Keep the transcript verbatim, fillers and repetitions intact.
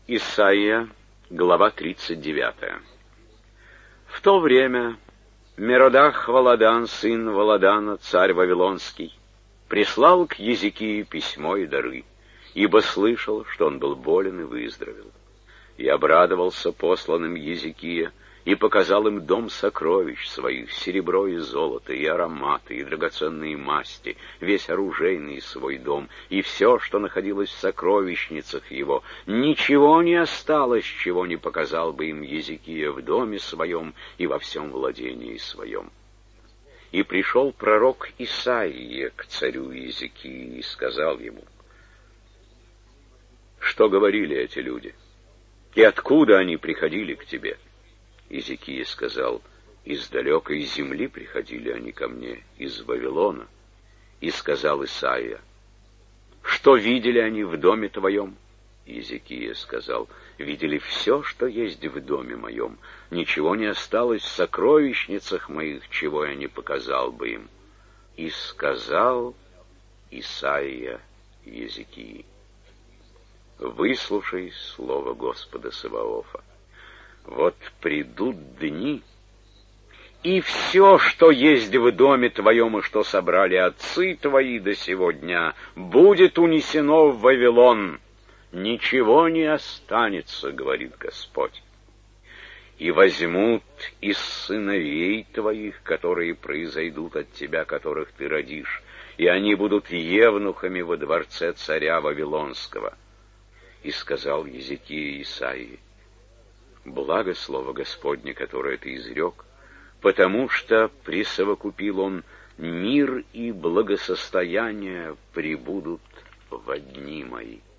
Исайя, глава тридцать девятая. В то время Меродах Валадан, сын Валадана, царь Вавилонский, прислал к Езекии письмо и дары, ибо слышал, что он был болен и выздоровел. И обрадовался посланным Езекия, и показал им дом сокровищ своих, серебро и золото, и ароматы, и драгоценные масти, весь оружейный свой дом, и все, что находилось в сокровищницах его. Ничего не осталось, чего не показал бы им Езекия в доме своем и во всем владении своем. И пришел пророк Исаия к царю Езекии и сказал ему: «Что говорили эти люди? И откуда они приходили к тебе?» Езекия сказал: «Из далекой земли приходили они ко мне, из Вавилона». И сказал Исаия: «Что видели они в доме твоем?» Езекия сказал: «Видели все, что есть в доме моем. Ничего не осталось в сокровищницах моих, чего я не показал бы им». И сказал Исаия Езекии: «Выслушай слово Господа Саваофа. Вот придут дни, и все, что есть в доме твоем, и что собрали отцы твои до сего дня, будет унесено в Вавилон. Ничего не останется, говорит Господь. И возьмут из сыновей твоих, которые произойдут от тебя, которых ты родишь, и они будут евнухами во дворце царя Вавилонского». И сказал Езекия Исаии: «Благо слово Господне, которое ты изрек, потому что присовокупил он: мир и благосостояние прибудут во дни мои».